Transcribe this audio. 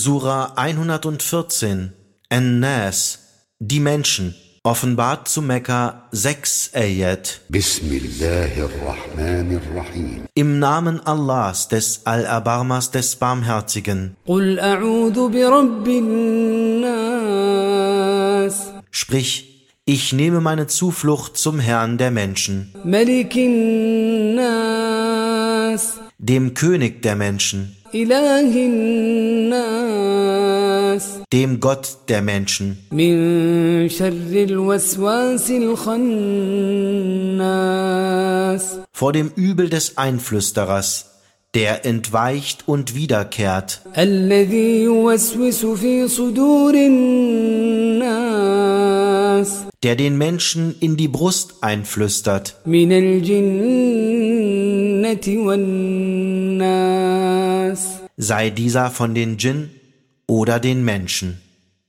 Sura 114, An-Nas, die Menschen, offenbart zu Mekka 6 Ayat. Bismillahirrahmanirrahim. Im Namen Allahs, des Allerbarmers, des Barmherzigen. Qul a'udhu bi rabbin nas. Sprich, ich nehme meine Zuflucht zum Herrn der Menschen, Malikin nas. dem König der Menschen, Ilahin nas. dem Gott der Menschen, Min sharril waswasil khannas. vor dem Übel des Einflüsterers, der entweicht und wiederkehrt, Alladhi yuwaswisu fi sudurin nas. der den Menschen in die Brust einflüstert, Min al-jinnati wan nas. sei dieser von den Djinn oder den Menschen.